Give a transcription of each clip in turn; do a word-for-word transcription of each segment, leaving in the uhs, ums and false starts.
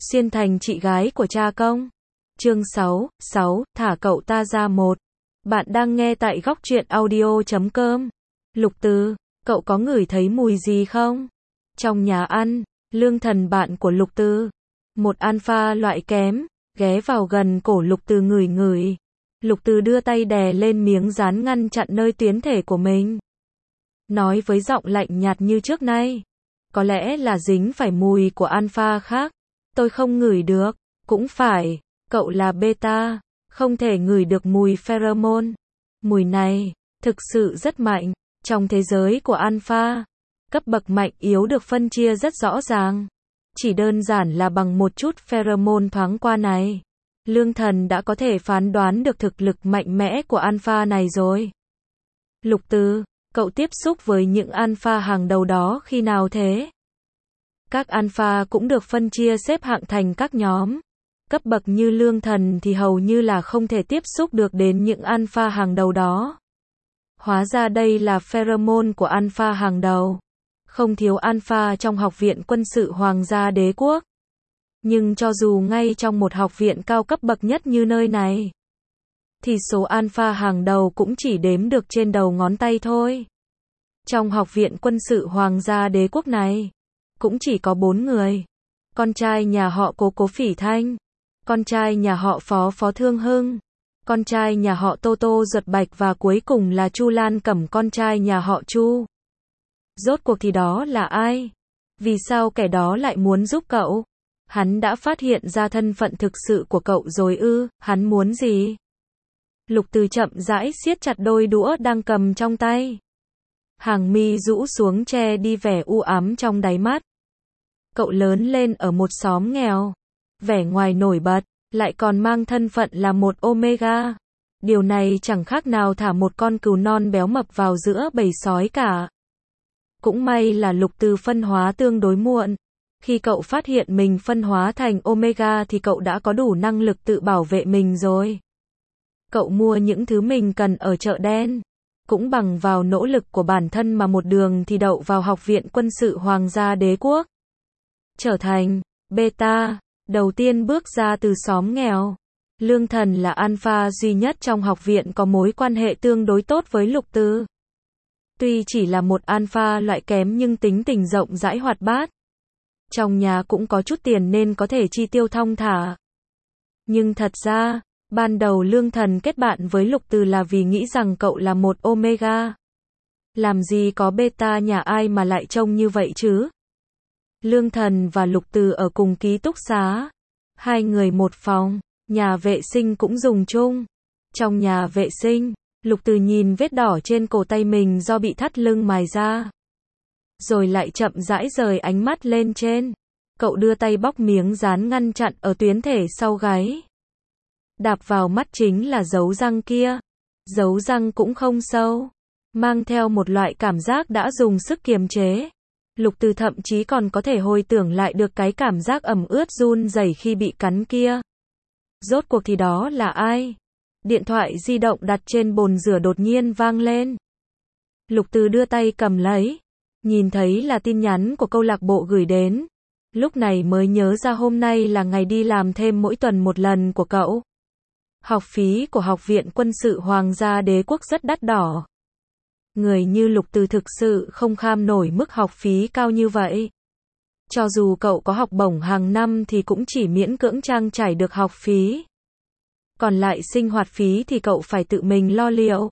Xuyên thành chị gái của cha công. Chương sáu, sáu, thả cậu ta ra một. Bạn đang nghe tại góc truyện audio chấm com. Lục Từ, cậu có ngửi thấy mùi gì không? Trong nhà ăn, Lương Thần bạn của Lục Từ, một alpha loại kém, ghé vào gần cổ Lục Từ ngửi ngửi. Lục Từ đưa tay đè lên miếng dán ngăn chặn nơi tuyến thể của mình. Nói với giọng lạnh nhạt như trước nay. Có lẽ là dính phải mùi của alpha khác. Tôi không ngửi được. Cũng phải, cậu là beta, không thể ngửi được mùi pheromone. Mùi này, thực sự rất mạnh. Trong thế giới của alpha, cấp bậc mạnh yếu được phân chia rất rõ ràng. Chỉ đơn giản là bằng một chút pheromone thoáng qua này, Lương Thần đã có thể phán đoán được thực lực mạnh mẽ của alpha này rồi. Lục Từ, cậu tiếp xúc với những alpha hàng đầu đó khi nào thế? Các alpha cũng được phân chia xếp hạng thành các nhóm. Cấp bậc như Lương Thần thì hầu như là không thể tiếp xúc được đến những alpha hàng đầu đó. Hóa ra đây là pheromone của alpha hàng đầu. Không thiếu alpha trong học viện quân sự Hoàng gia Đế quốc. Nhưng cho dù ngay trong một học viện cao cấp bậc nhất như nơi này, thì số alpha hàng đầu cũng chỉ đếm được trên đầu ngón tay thôi. Trong học viện quân sự Hoàng gia Đế quốc này, cũng chỉ có bốn người. Con trai nhà họ Cố Cố Phỉ Thanh, con trai nhà họ Phó Phó Thương Hưng, con trai nhà họ Tô Tô Duật Bạch và cuối cùng là Chu Lan Cẩm, con trai nhà họ Chu. Rốt cuộc thì đó là ai? Vì sao kẻ đó lại muốn giúp cậu? Hắn đã phát hiện ra thân phận thực sự của cậu rồi ư? Hắn muốn gì? Lục Từ chậm rãi siết chặt đôi đũa đang cầm trong tay. Hàng mi rũ xuống che đi vẻ u ám trong đáy mắt. Cậu lớn lên ở một xóm nghèo, vẻ ngoài nổi bật, lại còn mang thân phận là một Omega. Điều này chẳng khác nào thả một con cừu non béo mập vào giữa bầy sói cả. Cũng may là Lục Từ phân hóa tương đối muộn. Khi cậu phát hiện mình phân hóa thành Omega thì cậu đã có đủ năng lực tự bảo vệ mình rồi. Cậu mua những thứ mình cần ở chợ đen, cũng bằng vào nỗ lực của bản thân mà một đường thì đậu vào học viện quân sự Hoàng gia Đế quốc. Trở thành beta, đầu tiên bước ra từ xóm nghèo. Lương Thần là alpha duy nhất trong học viện có mối quan hệ tương đối tốt với Lục Từ. Tuy chỉ là một alpha loại kém nhưng tính tình rộng rãi hoạt bát. Trong nhà cũng có chút tiền nên có thể chi tiêu thong thả. Nhưng thật ra, ban đầu Lương Thần kết bạn với Lục Từ là vì nghĩ rằng cậu là một Omega. Làm gì có beta nhà ai mà lại trông như vậy chứ? Lương Thần và Lục Từ ở cùng ký túc xá. Hai người một phòng, nhà vệ sinh cũng dùng chung. Trong nhà vệ sinh, Lục Từ nhìn vết đỏ trên cổ tay mình do bị thắt lưng mài ra. Rồi lại chậm rãi rời ánh mắt lên trên. Cậu đưa tay bóc miếng dán ngăn chặn ở tuyến thể sau gáy. Đạp vào mắt chính là dấu răng kia. Dấu răng cũng không sâu, mang theo một loại cảm giác đã dùng sức kiềm chế. Lục Từ thậm chí còn có thể hồi tưởng lại được cái cảm giác ẩm ướt run rẩy khi bị cắn kia. Rốt cuộc thì đó là ai? Điện thoại di động đặt trên bồn rửa đột nhiên vang lên. Lục Từ đưa tay cầm lấy, nhìn thấy là tin nhắn của câu lạc bộ gửi đến. Lúc này mới nhớ ra hôm nay là ngày đi làm thêm mỗi tuần một lần của cậu. Học phí của học viện quân sự Hoàng gia Đế quốc rất đắt đỏ. Người như Lục Từ thực sự không kham nổi mức học phí cao như vậy. Cho dù cậu có học bổng hàng năm thì cũng chỉ miễn cưỡng trang trải được học phí. Còn lại sinh hoạt phí thì cậu phải tự mình lo liệu.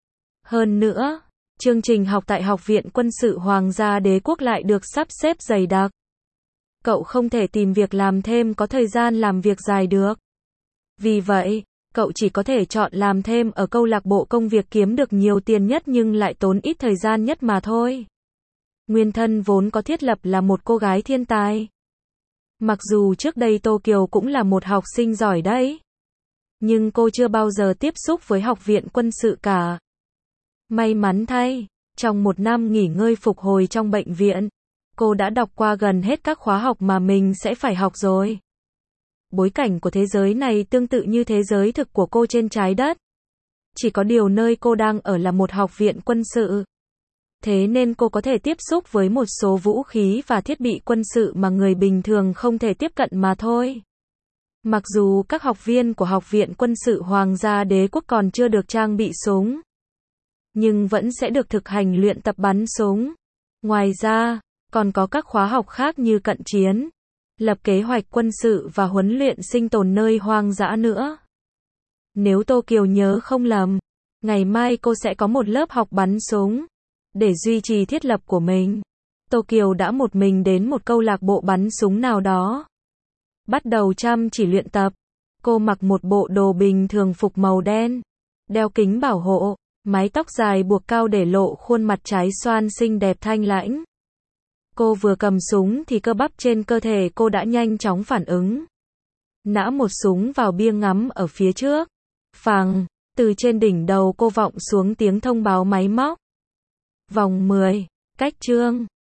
Hơn nữa, chương trình học tại học viện quân sự Hoàng gia Đế quốc lại được sắp xếp dày đặc. Cậu không thể tìm việc làm thêm có thời gian làm việc dài được. Vì vậy, cậu chỉ có thể chọn làm thêm ở câu lạc bộ công việc kiếm được nhiều tiền nhất nhưng lại tốn ít thời gian nhất mà thôi. Nguyên thân vốn có thiết lập là một cô gái thiên tài. Mặc dù trước đây Tô Kiều cũng là một học sinh giỏi đấy. Nhưng cô chưa bao giờ tiếp xúc với học viện quân sự cả. May mắn thay, trong một năm nghỉ ngơi phục hồi trong bệnh viện, cô đã đọc qua gần hết các khóa học mà mình sẽ phải học rồi. Bối cảnh của thế giới này tương tự như thế giới thực của cô trên trái đất. Chỉ có điều nơi cô đang ở là một học viện quân sự. Thế nên cô có thể tiếp xúc với một số vũ khí và thiết bị quân sự mà người bình thường không thể tiếp cận mà thôi. Mặc dù các học viên của Học viện Quân sự Hoàng gia Đế quốc còn chưa được trang bị súng, nhưng vẫn sẽ được thực hành luyện tập bắn súng. Ngoài ra, còn có các khóa học khác như cận chiến, lập kế hoạch quân sự và huấn luyện sinh tồn nơi hoang dã nữa. Nếu Tô Kiều nhớ không lầm, ngày mai cô sẽ có một lớp học bắn súng. Để duy trì thiết lập của mình, Tô Kiều đã một mình đến một câu lạc bộ bắn súng nào đó. Bắt đầu chăm chỉ luyện tập. Cô mặc một bộ đồ bình thường phục màu đen, đeo kính bảo hộ, mái tóc dài buộc cao để lộ khuôn mặt trái xoan xinh đẹp thanh lãnh. Cô vừa cầm súng thì cơ bắp trên cơ thể cô đã nhanh chóng phản ứng. Nã một súng vào biêng ngắm ở phía trước. Phằng, từ trên đỉnh đầu cô vọng xuống tiếng thông báo máy móc. Vòng mười, cách chương.